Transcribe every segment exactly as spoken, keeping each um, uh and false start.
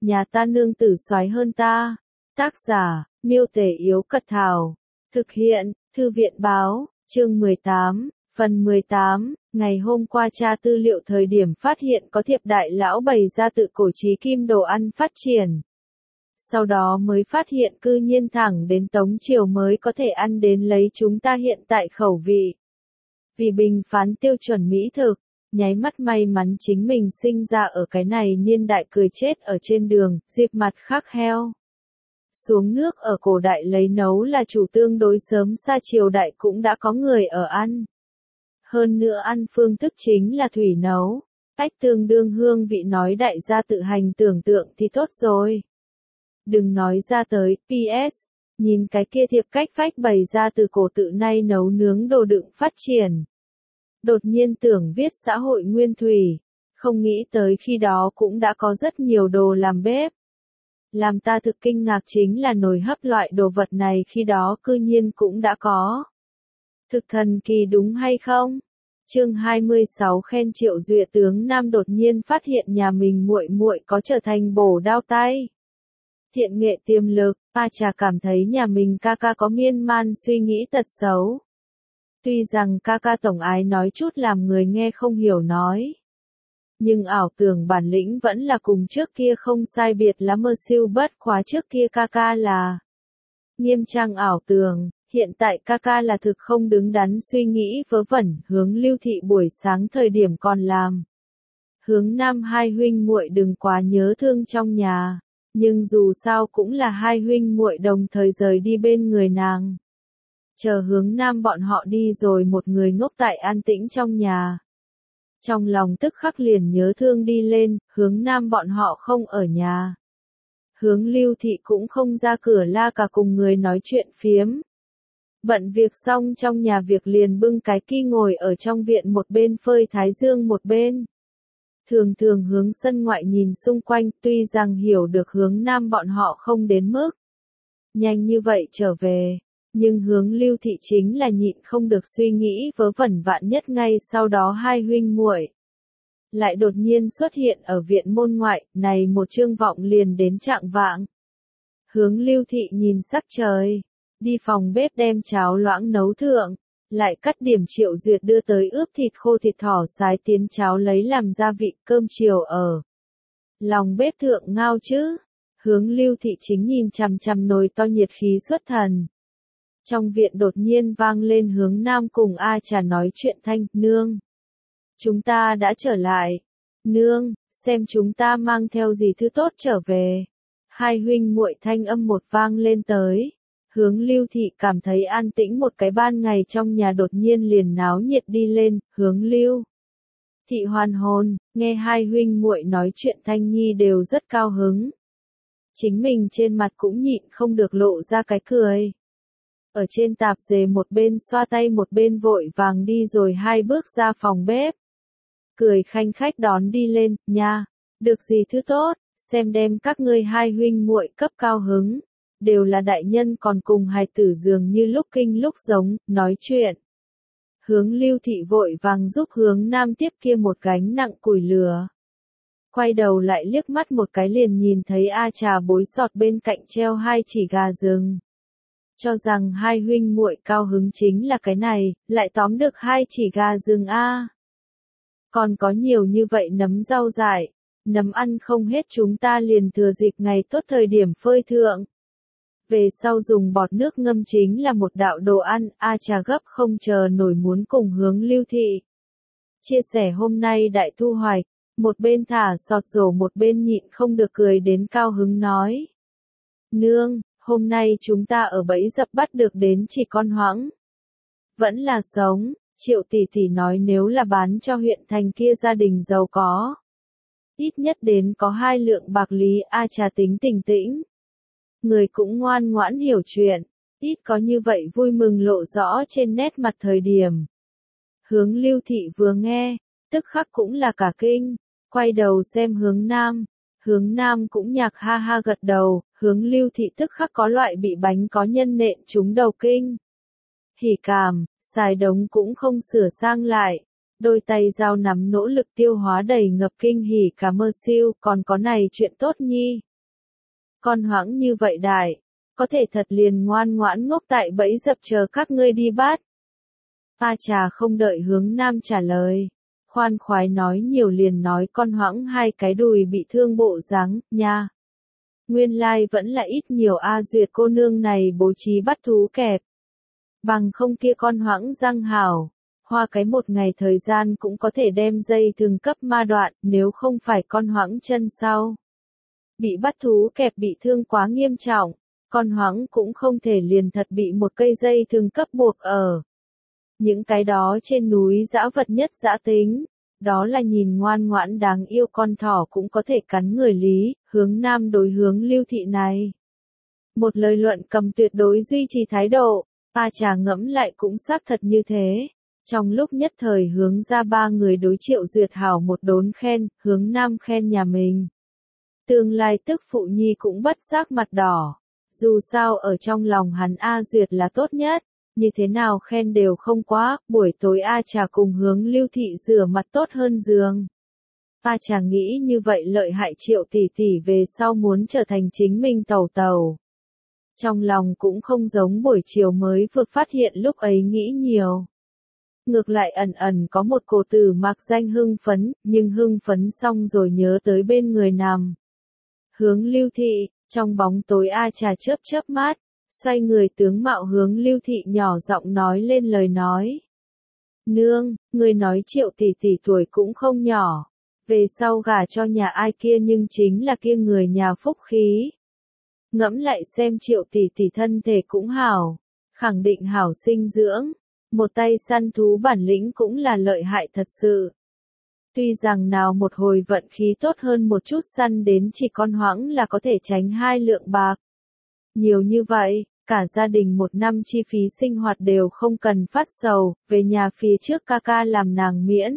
nhà ta nương tử soái hơn ta. Tác giả, Miêu Tể Yếu Cật Thảo. Thực hiện, Thư viện Báo, chương mười tám, phần mười tám. Ngày hôm qua tra tư liệu thời điểm phát hiện có thiệp đại lão bày ra tự cổ chí kim đồ ăn phát triển. Sau đó mới phát hiện cư nhiên thẳng đến Tống Triều mới có thể ăn đến lấy chúng ta hiện tại khẩu vị. Vì bình phán tiêu chuẩn mỹ thực, nháy mắt may mắn chính mình sinh ra ở cái này niên đại cười chết ở trên đường, dịp mặt khắc heo. Xuống nước ở cổ đại lấy nấu là chủ tương đối sớm xa triều đại cũng đã có người ở ăn. Hơn nữa ăn phương thức chính là thủy nấu, cách tương đương hương vị nói đại gia tự hành tưởng tượng thì tốt rồi. Đừng nói ra tới, pê ét, nhìn cái kia thiệp cách phách bày ra từ cổ tự nay nấu nướng đồ đựng phát triển. Đột nhiên tưởng viết xã hội nguyên thủy, không nghĩ tới khi đó cũng đã có rất nhiều đồ làm bếp. Làm ta thực kinh ngạc chính là nồi hấp loại đồ vật này khi đó cư nhiên cũng đã có. Thực thần kỳ đúng hay không? Chương hai mươi sáu khen Triệu Duệ tướng Nam đột nhiên phát hiện nhà mình muội muội có trở thành bổ đao tay. Thiện nghệ tiềm lực, A Trà cảm thấy nhà mình ca ca có miên man suy nghĩ tật xấu. Tuy rằng ca ca tổng ái nói chút làm người nghe không hiểu nói. Nhưng ảo tưởng bản lĩnh vẫn là cùng trước kia không sai biệt lắm mơ siêu bất khóa trước kia ca ca là. Nghiêm trang ảo tưởng, hiện tại ca ca là thực không đứng đắn suy nghĩ vớ vẩn, hướng Lưu Thị buổi sáng thời điểm còn làm. Hướng Nam hai huynh muội đừng quá nhớ thương trong nhà, nhưng dù sao cũng là hai huynh muội đồng thời rời đi bên người nàng. Chờ Hướng Nam bọn họ đi rồi một người ngốc tại an tĩnh trong nhà. Trong lòng tức khắc liền nhớ thương đi lên, Hướng Nam bọn họ không ở nhà. Hướng Lưu Thị cũng không ra cửa la cả cùng người nói chuyện phiếm. Bận việc xong trong nhà việc liền bưng cái ki ngồi ở trong viện một bên phơi thái dương một bên. Thường thường hướng sân ngoại nhìn xung quanh, tuy rằng hiểu được Hướng Nam bọn họ không đến mức nhanh như vậy trở về. Nhưng Hướng Lưu Thị chính là nhịn không được suy nghĩ vớ vẩn vạn nhất ngay sau đó hai huynh muội lại đột nhiên xuất hiện ở viện môn ngoại, này một chương vọng liền đến trạng vạng. Hướng Lưu Thị nhìn sắc trời, đi phòng bếp đem cháo loãng nấu thượng, lại cắt điểm Triệu Duyệt đưa tới ướp thịt khô thịt thỏ sái tiến cháo lấy làm gia vị cơm chiều ở. Lòng bếp thượng ngao chứ, Hướng Lưu Thị chính nhìn chằm chằm nồi to nhiệt khí xuất thần. Trong viện đột nhiên vang lên Hướng Nam cùng A Trà nói chuyện thanh, nương. Chúng ta đã trở lại. Nương, xem chúng ta mang theo gì thứ tốt trở về. Hai huynh muội thanh âm một vang lên tới. Hướng Lưu Thị cảm thấy an tĩnh một cái ban ngày trong nhà đột nhiên liền náo nhiệt đi lên, Hướng Lưu Thị hoàn hồn, nghe hai huynh muội nói chuyện thanh nhi đều rất cao hứng. Chính mình trên mặt cũng nhịn không được lộ ra cái cười. Ở trên tạp dề một bên xoa tay một bên vội vàng đi rồi hai bước ra phòng bếp. Cười khanh khách đón đi lên, nha, được gì thứ tốt, xem đem các ngươi hai huynh muội cấp cao hứng, đều là đại nhân còn cùng hài tử dường như lúc kinh lúc giống, nói chuyện. Hướng Lưu Thị vội vàng giúp Hướng Nam tiếp kia một gánh nặng củi lửa. Quay đầu lại liếc mắt một cái liền nhìn thấy A Trà bối sọt bên cạnh treo hai chỉ gà rừng. Cho rằng hai huynh muội cao hứng chính là cái này, lại tóm được hai chỉ gà rừng a. Còn có nhiều như vậy nấm rau dại, nấm ăn không hết chúng ta liền thừa dịp ngày tốt thời điểm phơi thượng. Về sau dùng bọt nước ngâm chính là một đạo đồ ăn, A Trà gấp không chờ nổi muốn cùng Hướng Lưu Thị chia sẻ hôm nay đại thu hoạch, một bên thả sọt rổ một bên nhịn không được cười đến cao hứng nói. Nương, hôm nay chúng ta ở bẫy dập bắt được đến chỉ con hoãng. Vẫn là sống, Triệu tỷ tỷ nói nếu là bán cho huyện thành kia gia đình giàu có. Ít nhất đến có hai lượng bạc lý. A Trà tính tỉnh tĩnh. Người cũng ngoan ngoãn hiểu chuyện, ít có như vậy vui mừng lộ rõ trên nét mặt thời điểm. Hướng Lưu Thị vừa nghe, tức khắc cũng là cả kinh, quay đầu xem Hướng Nam. Hướng Nam cũng nhạc ha ha gật đầu, Hướng Lưu Thị tức khắc có loại bị bánh có nhân nện trúng đầu kinh. Hỉ cảm, xài đống cũng không sửa sang lại, đôi tay dao nắm nỗ lực tiêu hóa đầy ngập kinh hỉ cả mơ siêu, còn có này chuyện tốt nhi, con hoãng như vậy đại, có thể thật liền ngoan ngoãn ngốc tại bẫy dập chờ các ngươi đi bắt. A Trà không đợi Hướng Nam trả lời, khoan khoái nói nhiều liền nói con hoãng hai cái đùi bị thương bộ dáng, nha. Nguyên lai vẫn là ít nhiều A Duyệt cô nương này bố trí bắt thú kẹp. Bằng không kia con hoãng răng hảo, hoa cái một ngày thời gian cũng có thể đem dây thường cấp ma đoạn, nếu không phải con hoãng chân sau. Bị bắt thú kẹp bị thương quá nghiêm trọng, con hoãng cũng không thể liền thật bị một cây dây thường cấp buộc ở. Những cái đó trên núi dã vật nhất dã tính, đó là nhìn ngoan ngoãn đáng yêu con thỏ cũng có thể cắn người lý, Hướng Nam đối hướng Lưu Thị này. Một lời luận cầm tuyệt đối duy trì thái độ, A Trà ngẫm lại cũng xác thật như thế. Trong lúc nhất thời Hướng ra ba người đối Triệu Duyệt hảo một đốn khen, Hướng Nam khen nhà mình. Tương lai tức phụ nhi cũng bất giác mặt đỏ. Dù sao ở trong lòng hắn A Duyệt là tốt nhất, như thế nào khen đều không quá, buổi tối A Trà cùng Hướng Lưu Thị rửa mặt tốt hơn giường. A Trà nghĩ như vậy lợi hại Triệu tỷ tỷ về sau muốn trở thành chính mình tẩu tẩu. Trong lòng cũng không giống buổi chiều mới vừa phát hiện lúc ấy nghĩ nhiều. Ngược lại ẩn ẩn có một cổ tử mặc danh hưng phấn, nhưng hưng phấn xong rồi nhớ tới bên người nằm. Hướng Lưu Thị, trong bóng tối A Trà chớp chớp mắt, xoay người tướng mạo Hướng Lưu Thị nhỏ giọng nói lên lời nói. Nương, người nói Triệu tỷ tỷ tuổi cũng không nhỏ, về sau gả cho nhà ai kia nhưng chính là kia người nhà phúc khí. Ngẫm lại xem Triệu tỷ tỷ thân thể cũng hảo, khẳng định hảo sinh dưỡng, một tay săn thú bản lĩnh cũng là lợi hại thật sự. Tuy rằng nào một hồi vận khí tốt hơn một chút săn đến chỉ con hoãng là có thể tránh hai lượng bạc. Nhiều như vậy, cả gia đình một năm chi phí sinh hoạt đều không cần phát sầu, về nhà phía trước ca ca làm nàng miễn.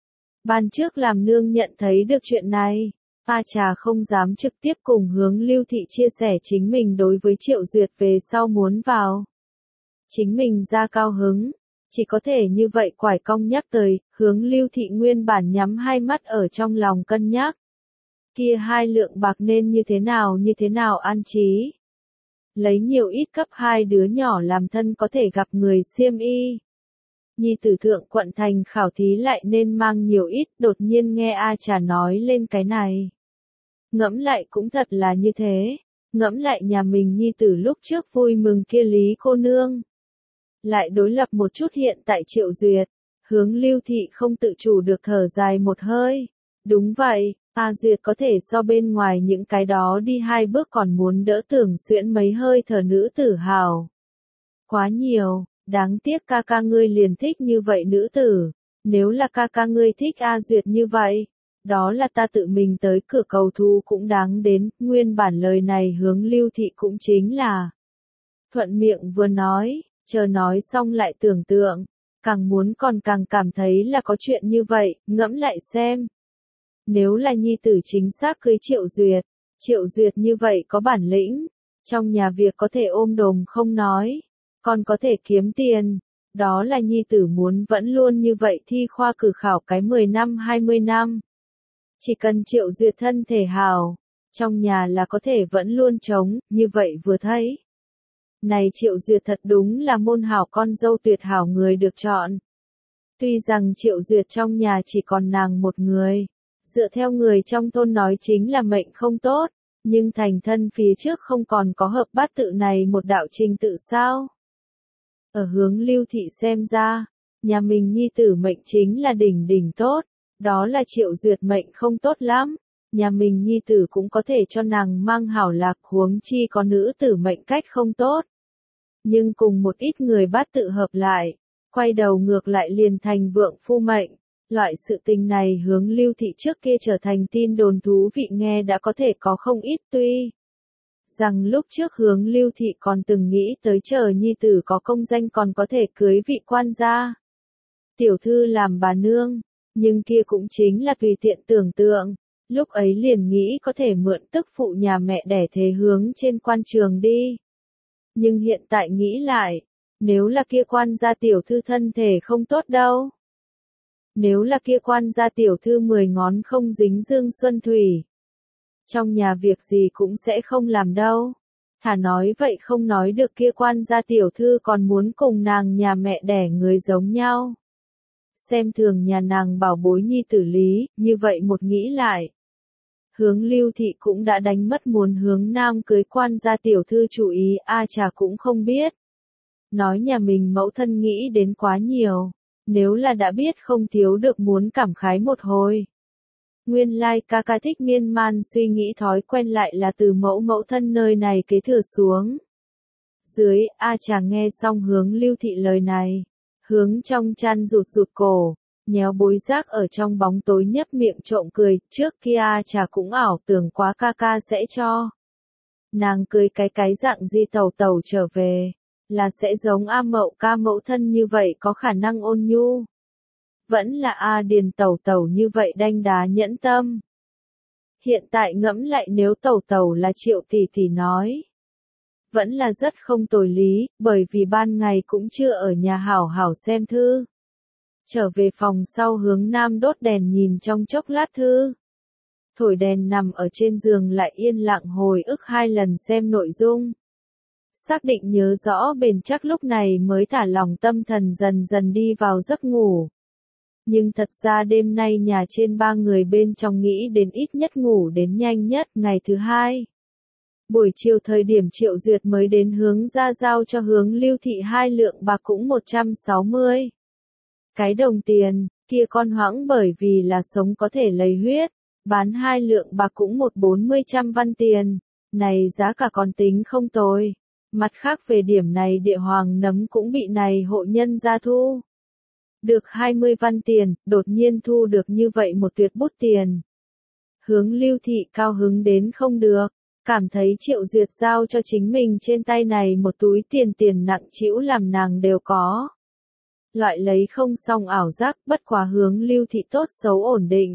Ban trước làm nương nhận thấy được chuyện này, A Trà không dám trực tiếp cùng Hướng Lưu Thị chia sẻ chính mình đối với Triệu Duyệt về sau muốn vào. Chính mình ra cao hứng, chỉ có thể như vậy quải cong nhắc tới, Hướng Lưu Thị nguyên bản nhắm hai mắt ở trong lòng cân nhắc. Kia hai lượng bạc nên như thế nào như thế nào an trí. Lấy nhiều ít cấp hai đứa nhỏ làm thân có thể gặp người xiêm y. Nhi tử thượng quận thành khảo thí lại nên mang nhiều ít, đột nhiên nghe A Trà nói lên cái này. Ngẫm lại cũng thật là như thế, ngẫm lại nhà mình nhi tử lúc trước vui mừng kia Lý cô nương. Lại đối lập một chút hiện tại Triệu Duyệt, Hướng Lưu Thị không tự chủ được thở dài một hơi. Đúng vậy, A Duyệt có thể so bên ngoài những cái đó đi hai bước còn muốn đỡ tưởng xuyễn mấy hơi thở nữ tử hào. Quá nhiều, đáng tiếc ca ca ngươi liền thích như vậy nữ tử, nếu là ca ca ngươi thích A Duyệt như vậy, đó là ta tự mình tới cửa cầu thú cũng đáng đến, nguyên bản lời này Hướng Lưu Thị cũng chính là thuận miệng vừa nói, chờ nói xong lại tưởng tượng, càng muốn còn càng cảm thấy là có chuyện như vậy, ngẫm lại xem. Nếu là nhi tử chính xác cưới Triệu Duyệt, Triệu Duyệt như vậy có bản lĩnh, trong nhà việc có thể ôm đồm không nói, còn có thể kiếm tiền, đó là nhi tử muốn vẫn luôn như vậy thi khoa cử khảo cái mười năm hai mươi năm. Chỉ cần Triệu Duyệt thân thể hào, trong nhà là có thể vẫn luôn chống, như vậy vừa thấy. Này Triệu Duyệt thật đúng là môn hảo con dâu tuyệt hảo người được chọn. Tuy rằng Triệu Duyệt trong nhà chỉ còn nàng một người, dựa theo người trong thôn nói chính là mệnh không tốt, nhưng thành thân phía trước không còn có hợp bát tự này một đạo trình tự sao. Ở Hướng Lưu Thị xem ra, nhà mình nhi tử mệnh chính là đỉnh đỉnh tốt, đó là Triệu Duyệt mệnh không tốt lắm, nhà mình nhi tử cũng có thể cho nàng mang hảo lạc, huống chi có nữ tử mệnh cách không tốt. Nhưng cùng một ít người bát tự hợp lại, quay đầu ngược lại liền thành vượng phu mệnh. Loại sự tình này Hướng Lưu Thị trước kia trở thành tin đồn thú vị nghe đã có thể có không ít, tuy rằng lúc trước Hướng Lưu Thị còn từng nghĩ tới chờ nhi tử có công danh còn có thể cưới vị quan gia. Tiểu thư làm bà nương, nhưng kia cũng chính là tùy tiện tưởng tượng, lúc ấy liền nghĩ có thể mượn tức phụ nhà mẹ đẻ thế hướng trên quan trường đi. Nhưng hiện tại nghĩ lại, nếu là kia quan gia tiểu thư thân thể không tốt đâu. Nếu là kia quan gia tiểu thư mười ngón không dính dương xuân thủy. trong nhà việc gì cũng sẽ không làm đâu. Thà nói vậy không nói được kia quan gia tiểu thư còn muốn cùng nàng nhà mẹ đẻ người giống nhau. Xem thường nhà nàng bảo bối nhi tử lý, như vậy một nghĩ lại. Hướng Lưu Thị cũng đã đánh mất muốn hướng nam cưới quan gia tiểu thư chủ ý, a chà cũng không biết. Nói nhà mình mẫu thân nghĩ đến quá nhiều, nếu là đã biết không thiếu được muốn cảm khái một hồi. Nguyên lai like ca ca thích miên man suy nghĩ thói quen lại là từ mẫu mẫu thân nơi này kế thừa xuống. Dưới, a chà nghe xong Hướng Lưu Thị lời này, hướng trong chăn rụt rụt cổ, nhéo bối giác ở trong bóng tối nhấp miệng trộm cười, trước kia a chà cũng ảo tưởng quá ca ca sẽ cho. Nàng cười cái cái dạng di tàu tàu trở về, là sẽ giống A Mậu ca mẫu thân như vậy có khả năng ôn nhu. Vẫn là A Điền tàu tàu như vậy đanh đá nhẫn tâm. Hiện tại ngẫm lại nếu tàu tàu là Triệu tỷ tỷ nói. Vẫn là rất không tồi lý, bởi vì ban ngày cũng chưa ở nhà hảo hảo xem thư. Trở về phòng sau hướng nam đốt đèn nhìn trong chốc lát thư. Thổi đèn nằm ở trên giường lại yên lặng hồi ức hai lần xem nội dung. Xác định nhớ rõ bền chắc lúc này mới thả lòng tâm thần dần dần đi vào giấc ngủ. Nhưng thật ra đêm nay nhà trên ba người bên trong nghĩ đến ít nhất ngủ đến nhanh nhất ngày thứ hai. Buổi chiều thời điểm Triệu Duyệt mới đến hướng ra giao cho Hướng Lưu Thị hai lượng bạc cũng một trăm sáu mươi. Cái đồng tiền, kia con hoãng bởi vì là sống có thể lấy huyết, bán hai lượng bạc cũng một bốn mươi trăm văn tiền, này giá cả còn tính không tồi. Mặt khác về điểm này địa hoàng nấm cũng bị này hộ nhân gia thu. Được hai mươi văn tiền, đột nhiên thu được như vậy một tuyệt bút tiền. Hướng Lưu Thị cao hứng đến không được, cảm thấy Triệu Duyệt giao cho chính mình trên tay này một túi tiền tiền nặng trĩu làm nàng đều có. Loại lấy không xong ảo giác, bất quá Hướng Lưu Thị tốt xấu ổn định.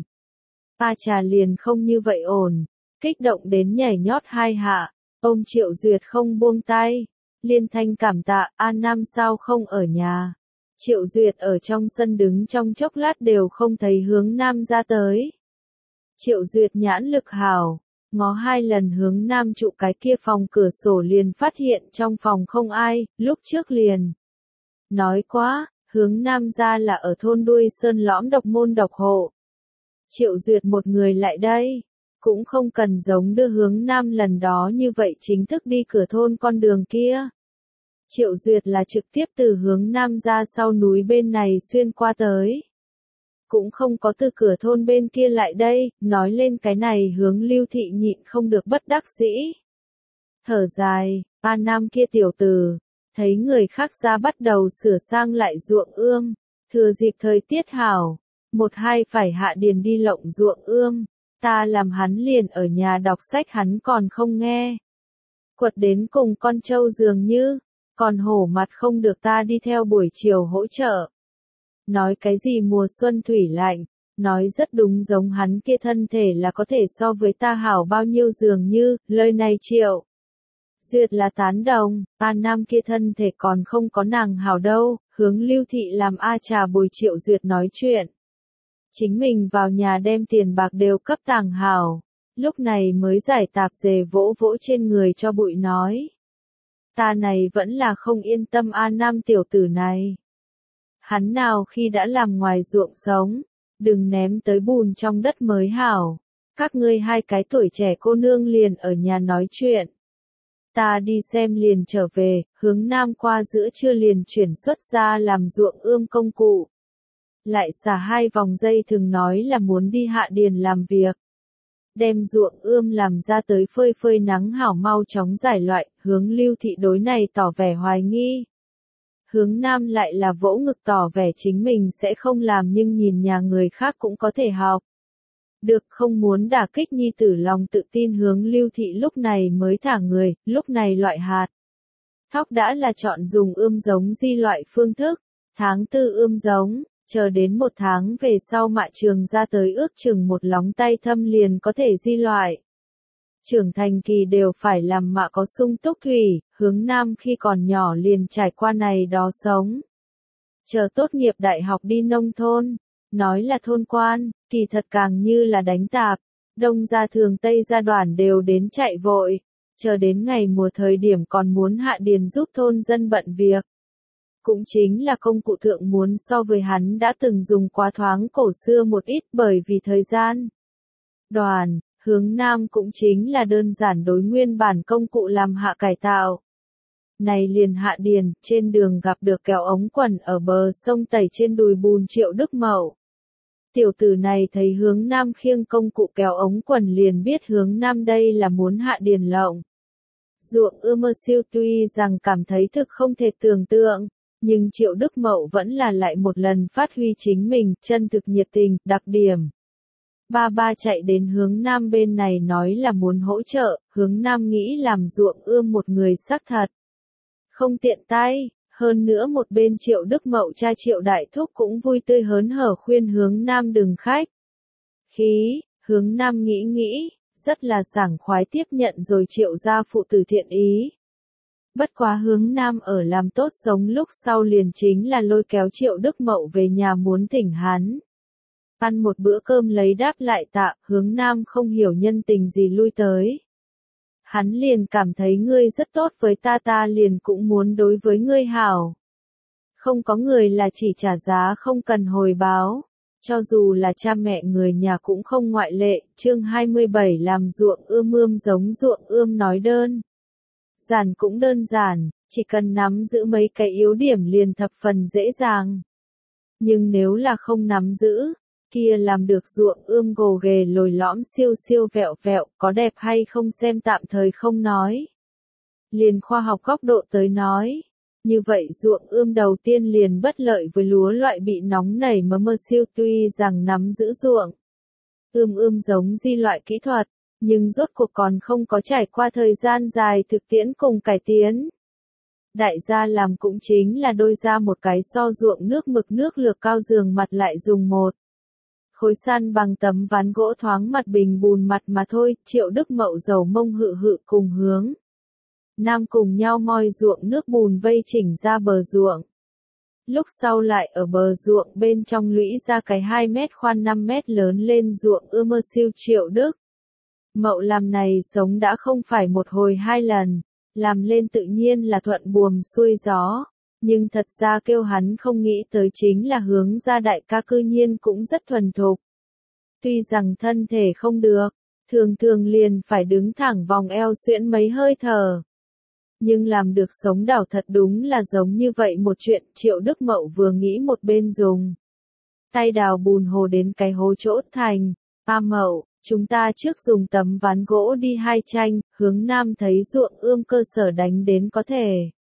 A trà liền không như vậy ổn, kích động đến nhảy nhót hai hạ, ôm Triệu Duyệt không buông tay, liên thanh cảm tạ, A Nam sao không ở nhà. Triệu Duyệt ở trong sân đứng trong chốc lát đều không thấy Hướng Nam ra tới. Triệu Duyệt nhãn lực hảo, ngó hai lần Hướng Nam trụ cái kia phòng cửa sổ liền phát hiện trong phòng không ai, lúc trước liền. Nói quá, Hướng Nam ra là ở thôn đuôi sơn lõm độc môn độc hộ. Triệu Duyệt một người lại đây, cũng không cần giống đưa Hướng Nam lần đó như vậy chính thức đi cửa thôn con đường kia. Triệu Duyệt là trực tiếp từ Hướng Nam ra sau núi bên này xuyên qua tới. Cũng không có từ cửa thôn bên kia lại đây, nói lên cái này Hướng Lưu Thị nhịn không được bất đắc dĩ. Thở dài, A Nam kia tiểu tử, thấy người khác ra bắt đầu sửa sang lại ruộng ươm, thừa dịp thời tiết hảo, một hai phải hạ điền đi lộng ruộng ươm, ta làm hắn liền ở nhà đọc sách hắn còn không nghe. Quật đến cùng con trâu dường như, còn hổ mặt không được ta đi theo buổi chiều hỗ trợ. Nói cái gì mùa xuân thủy lạnh, nói rất đúng giống hắn kia thân thể là có thể so với ta hảo bao nhiêu dường như, lời này Triệu Duyệt là tán đồng, A Nam kia thân thể còn không có nàng hảo đâu, Hướng Lưu Thị làm A trà bồi Triệu Duyệt nói chuyện. Chính mình vào nhà đem tiền bạc đều cấp tàng hảo, lúc này mới giải tạp dề vỗ vỗ trên người cho bụi nói. Ta này vẫn là không yên tâm A Nam tiểu tử này. Hắn nào khi đã làm ngoài ruộng sống, đừng ném tới bùn trong đất mới hảo. Các ngươi hai cái tuổi trẻ cô nương liền ở nhà nói chuyện. Ta đi xem liền trở về, Hướng Nam qua giữa trưa liền chuyển xuất ra làm ruộng ươm công cụ. Lại xả hai vòng dây thường nói là muốn đi hạ điền làm việc. Đem ruộng ươm làm ra tới phơi phơi nắng hảo mau chóng giải loại, Hướng Lưu Thị đối này tỏ vẻ hoài nghi. Hướng Nam lại là vỗ ngực tỏ vẻ chính mình sẽ không làm nhưng nhìn nhà người khác cũng có thể học. Được không muốn đả kích nhi tử lòng tự tin Hướng Lưu Thị lúc này mới thả người, lúc này loại hạt. Thóc đã là chọn dùng ươm giống di loại phương thức, tháng tư ươm giống, chờ đến một tháng về sau mạ trường ra tới ước chừng một lóng tay thâm liền có thể di loại. Trưởng thành kỳ đều phải làm mạ có sung túc thủy, Hướng Nam khi còn nhỏ liền trải qua này đó sống. Chờ tốt nghiệp đại học đi nông thôn, nói là thôn quan, kỳ thật càng như là đánh tạp, Đông ra thường Tây ra đoàn đều đến chạy vội, chờ đến ngày mùa thời điểm còn muốn hạ điền giúp thôn dân bận việc. Cũng chính là công cụ thượng muốn so với hắn đã từng dùng quá thoáng cổ xưa một ít bởi vì thời gian. Đoàn, hướng Nam cũng chính là đơn giản đối nguyên bản công cụ làm hạ cải tạo. Này liền hạ điền, trên đường gặp được kéo ống quần ở bờ sông tẩy trên đùi bùn Triệu Đức Mậu. Tiểu tử này thấy hướng Nam khiêng công cụ kéo ống quần liền biết hướng Nam đây là muốn hạ điền lộng. Ruộng ưa mơ siêu tuy rằng cảm thấy thực không thể tưởng tượng, nhưng Triệu Đức Mậu vẫn là lại một lần phát huy chính mình, chân thực nhiệt tình, đặc điểm. Ba ba chạy đến hướng Nam bên này nói là muốn hỗ trợ, hướng Nam nghĩ làm ruộng ươm một người xác thật. Không tiện tay, hơn nữa một bên Triệu Đức Mậu cha Triệu Đại Thúc cũng vui tươi hớn hở khuyên hướng Nam đừng khách khí, hướng Nam nghĩ nghĩ, rất là sảng khoái tiếp nhận rồi Triệu gia phụ tử thiện ý. Bất quá hướng Nam ở làm tốt sống lúc sau liền chính là lôi kéo Triệu Đức Mậu về nhà muốn thỉnh hắn. Ăn một bữa cơm lấy đáp lại tạ, hướng Nam không hiểu nhân tình gì lui tới. Hắn liền cảm thấy ngươi rất tốt với ta ta liền cũng muốn đối với ngươi hảo. Không có người là chỉ trả giá không cần hồi báo. Cho dù là cha mẹ người nhà cũng không ngoại lệ, chương hai mươi bảy làm ruộng ươm ươm giống ruộng ươm nói đơn. Giản cũng đơn giản, chỉ cần nắm giữ mấy cái yếu điểm liền thập phần dễ dàng. Nhưng nếu là không nắm giữ, kia làm được ruộng ươm gồ ghề lồi lõm siêu siêu vẹo vẹo, có đẹp hay không xem tạm thời không nói. Liền khoa học góc độ tới nói. Như vậy ruộng ươm đầu tiên liền bất lợi với lúa loại bị nóng nảy mà mơ siêu tuy rằng nắm giữ ruộng. Ươm ươm giống di loại kỹ thuật, nhưng rốt cuộc còn không có trải qua thời gian dài thực tiễn cùng cải tiến. Đại gia làm cũng chính là đôi ra một cái so ruộng nước mực nước lược cao giường mặt lại dùng một. Khối san bằng tấm ván gỗ thoáng mặt bình bùn mặt mà thôi, Triệu Đức Mậu dầu mông hự hự cùng hướng. Nam cùng nhau moi ruộng nước bùn vây chỉnh ra bờ ruộng. Lúc sau lại ở bờ ruộng bên trong lũy ra cái hai mét khoan năm mét lớn lên ruộng ưa mơ siêu Triệu Đức. Mậu làm này sống đã không phải một hồi hai lần, làm lên tự nhiên là thuận buồm xuôi gió, nhưng thật ra kêu hắn không nghĩ tới chính là hướng ra đại ca cư nhiên cũng rất thuần thục. Tuy rằng thân thể không được, thường thường liền phải đứng thẳng vòng eo xuyễn mấy hơi thở. Nhưng làm được sống đảo thật đúng là giống như vậy một chuyện, Triệu Đức Mậu vừa nghĩ một bên dùng. Tay đào bùn hồ đến cái hố chỗ thành, ba Mậu, chúng ta trước dùng tấm ván gỗ đi hai tranh, hướng Nam thấy ruộng ươm cơ sở đánh đến có thể.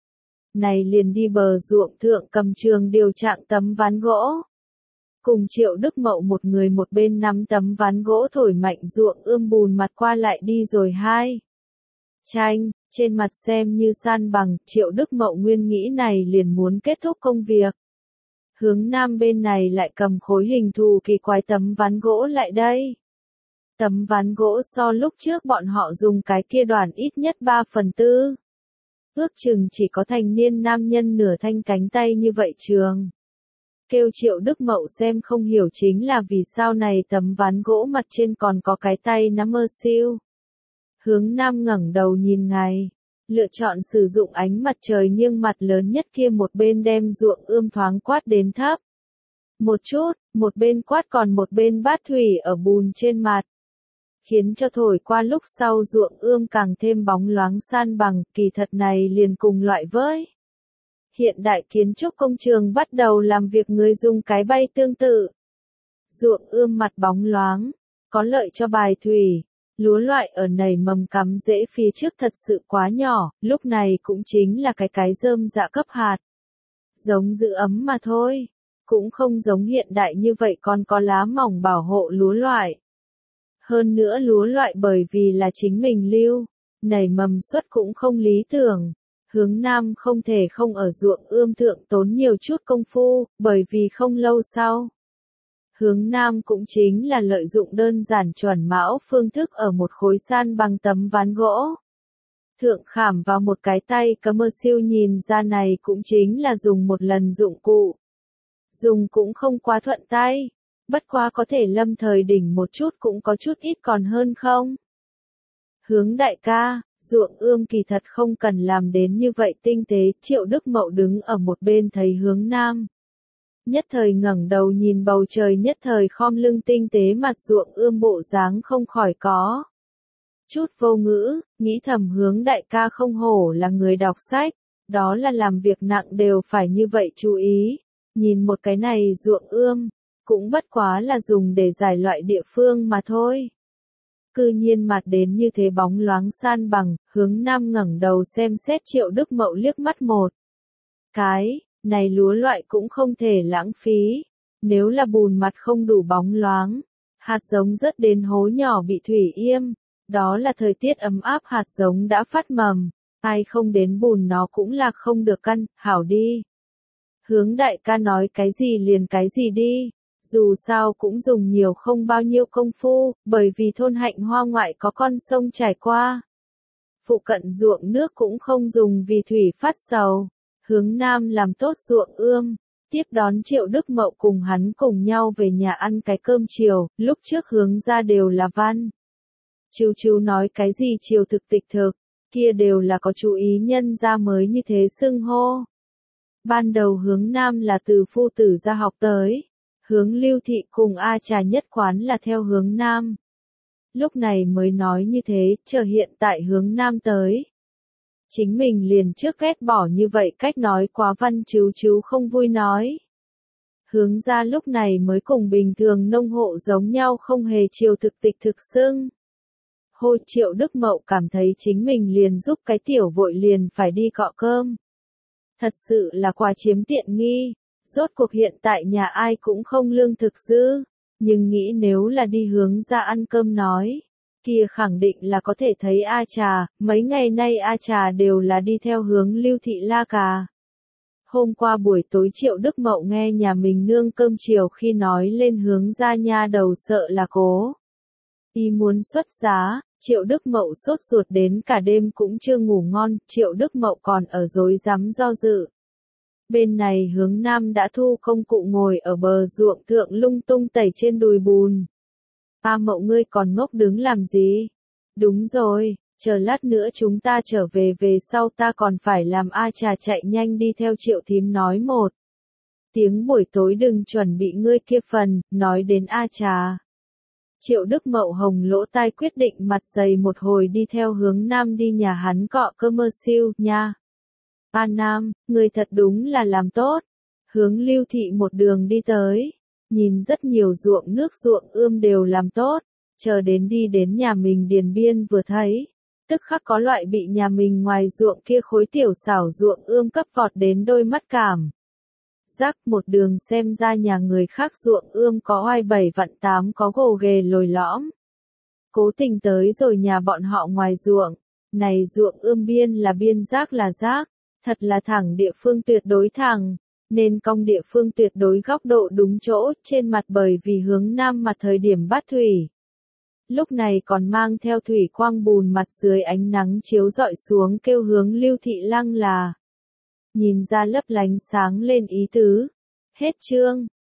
Này liền đi bờ ruộng thượng cầm trường điều trạng tấm ván gỗ. Cùng Triệu Đức Mậu một người một bên nắm tấm ván gỗ thổi mạnh ruộng ươm bùn mặt qua lại đi rồi hai. Tranh, trên mặt xem như san bằng, Triệu Đức Mậu nguyên nghĩ này liền muốn kết thúc công việc. Hướng Nam bên này lại cầm khối hình thù kỳ quái tấm ván gỗ lại đây. Tấm ván gỗ so lúc trước bọn họ dùng cái kia đoàn ít nhất ba phần tư. Ước chừng chỉ có thành niên nam nhân nửa thanh cánh tay như vậy trường. Kêu Triệu Đức Mậu xem không hiểu chính là vì sao này tấm ván gỗ mặt trên còn có cái tay nắm mơ siêu. Hướng Nam ngẩng đầu nhìn ngày, lựa chọn sử dụng ánh mặt trời nghiêng mặt lớn nhất kia một bên đem ruộng ươm thoáng quát đến thấp. Một chút, một bên quát còn một bên bát thủy ở bùn trên mặt. Khiến cho thổi qua lúc sau ruộng ươm càng thêm bóng loáng san bằng, kỳ thật này liền cùng loại với. Hiện đại kiến trúc công trường bắt đầu làm việc người dùng cái bay tương tự. Ruộng ươm mặt bóng loáng, có lợi cho bài thủy. Lúa loại ở nảy mầm cắm rễ phía trước thật sự quá nhỏ, lúc này cũng chính là cái cái rơm dạ cấp hạt. Giống giữ ấm mà thôi, cũng không giống hiện đại như vậy còn có lá mỏng bảo hộ lúa loại. Hơn nữa lúa loại bởi vì là chính mình lưu, nảy mầm suất cũng không lý tưởng. Hướng Nam không thể không ở ruộng ươm thượng tốn nhiều chút công phu, bởi vì không lâu sau. Hướng Nam cũng chính là lợi dụng đơn giản chuẩn mão phương thức ở một khối san bằng tấm ván gỗ. Thượng khảm vào một cái tay cắm mơ siêu nhìn ra này cũng chính là dùng một lần dụng cụ. Dùng cũng không quá thuận tay. Bất quá có thể lâm thời đỉnh một chút cũng có chút ít còn hơn không? Hướng đại ca, ruộng ươm kỳ thật không cần làm đến như vậy tinh tế, Triệu Đức Mậu đứng ở một bên thấy Hướng Nam. Nhất thời ngẩng đầu nhìn bầu trời, nhất thời khom lưng tinh tế mặt ruộng ươm bộ dáng không khỏi có chút vô ngữ, nghĩ thầm Hướng đại ca không hổ là người đọc sách, đó là làm việc nặng đều phải như vậy chú ý, nhìn một cái này ruộng ươm, cũng bất quá là dùng để giải loại địa phương mà thôi. Cư nhiên mặt đến như thế bóng loáng san bằng, Hướng Nam ngẩng đầu xem xét Triệu Đức Mậu liếc mắt một cái, này lúa loại cũng không thể lãng phí, nếu là bùn mặt không đủ bóng loáng, hạt giống rớt đến hố nhỏ bị thủy yêm, đó là thời tiết ấm áp hạt giống đã phát mầm, ai không đến bùn nó cũng là không được căn, hảo đi. Hướng đại ca nói cái gì liền cái gì đi. Dù sao cũng dùng nhiều không bao nhiêu công phu, bởi vì thôn Hạnh Hoa ngoại có con sông trải qua. Phụ cận ruộng nước cũng không dùng vì thủy phát sầu. Hướng Nam làm tốt ruộng ươm, tiếp đón Triệu Đức Mậu cùng hắn cùng nhau về nhà ăn cái cơm chiều, lúc trước Hướng ra đều là văn. Chiêu chiêu nói cái gì chiều thực tịch thực, kia đều là có chú ý nhân ra mới như thế xưng hô. Ban đầu Hướng Nam là từ phu tử ra học tới. Hướng Lưu Thị cùng A Trà nhất quán là theo Hướng Nam. Lúc này mới nói như thế, chờ hiện tại Hướng Nam tới. Chính mình liền trước ghét bỏ như vậy cách nói quá văn chiếu chiếu không vui nói. Hướng ra lúc này mới cùng bình thường nông hộ giống nhau không hề chiều thực tịch thực xưng. Hồi Triệu Đức Mậu cảm thấy chính mình liền giúp cái tiểu vội liền phải đi cọ cơm. Thật sự là quá chiếm tiện nghi. Rốt cuộc hiện tại nhà ai cũng không lương thực dư, nhưng nghĩ nếu là đi Hướng ra ăn cơm nói, kia khẳng định là có thể thấy A Trà, mấy ngày nay A Trà đều là đi theo Hướng Lưu Thị la cà. Hôm qua buổi tối Triệu Đức Mậu nghe nhà mình nương cơm chiều khi nói lên Hướng ra nha đầu sợ là cố. Y muốn xuất giá, Triệu Đức Mậu sốt ruột đến cả đêm cũng chưa ngủ ngon, Triệu Đức Mậu còn ở rối rắm do dự. Bên này Hướng Nam đã thu công cụ ngồi ở bờ ruộng thượng lung tung tẩy trên đùi bùn. A Mậu ngươi còn ngốc đứng làm gì? Đúng rồi, chờ lát nữa chúng ta trở về về sau ta còn phải làm A Trà chạy nhanh đi theo Triệu thím nói một tiếng buổi tối đừng chuẩn bị ngươi kia phần, nói đến A Trà. Triệu Đức Mậu hồng lỗ tai quyết định mặt dày một hồi đi theo Hướng Nam đi nhà hắn cọ cơ mơ siêu nha. A Nam, người thật đúng là làm tốt. Hướng Lưu Thị một đường đi tới, nhìn rất nhiều ruộng nước ruộng ươm đều làm tốt, chờ đến đi đến nhà mình điền biên vừa thấy, tức khắc có loại bị nhà mình ngoài ruộng kia khối tiểu xảo ruộng ươm cấp vọt đến đôi mắt cảm. Giác một đường xem ra nhà người khác ruộng ươm có oai bảy vặn tám có gồ ghề lồi lõm. Cố tình tới rồi nhà bọn họ ngoài ruộng, này ruộng ươm biên là biên giác là giác. Thật là thẳng địa phương tuyệt đối thẳng, nên cong địa phương tuyệt đối góc độ đúng chỗ, trên mặt bởi vì Hướng Nam mặt thời điểm bát thủy. Lúc này còn mang theo thủy quang bùn mặt dưới ánh nắng chiếu rọi xuống kêu Hướng Lưu Thị lăng là. Nhìn ra lấp lánh sáng lên ý tứ. Hết chương.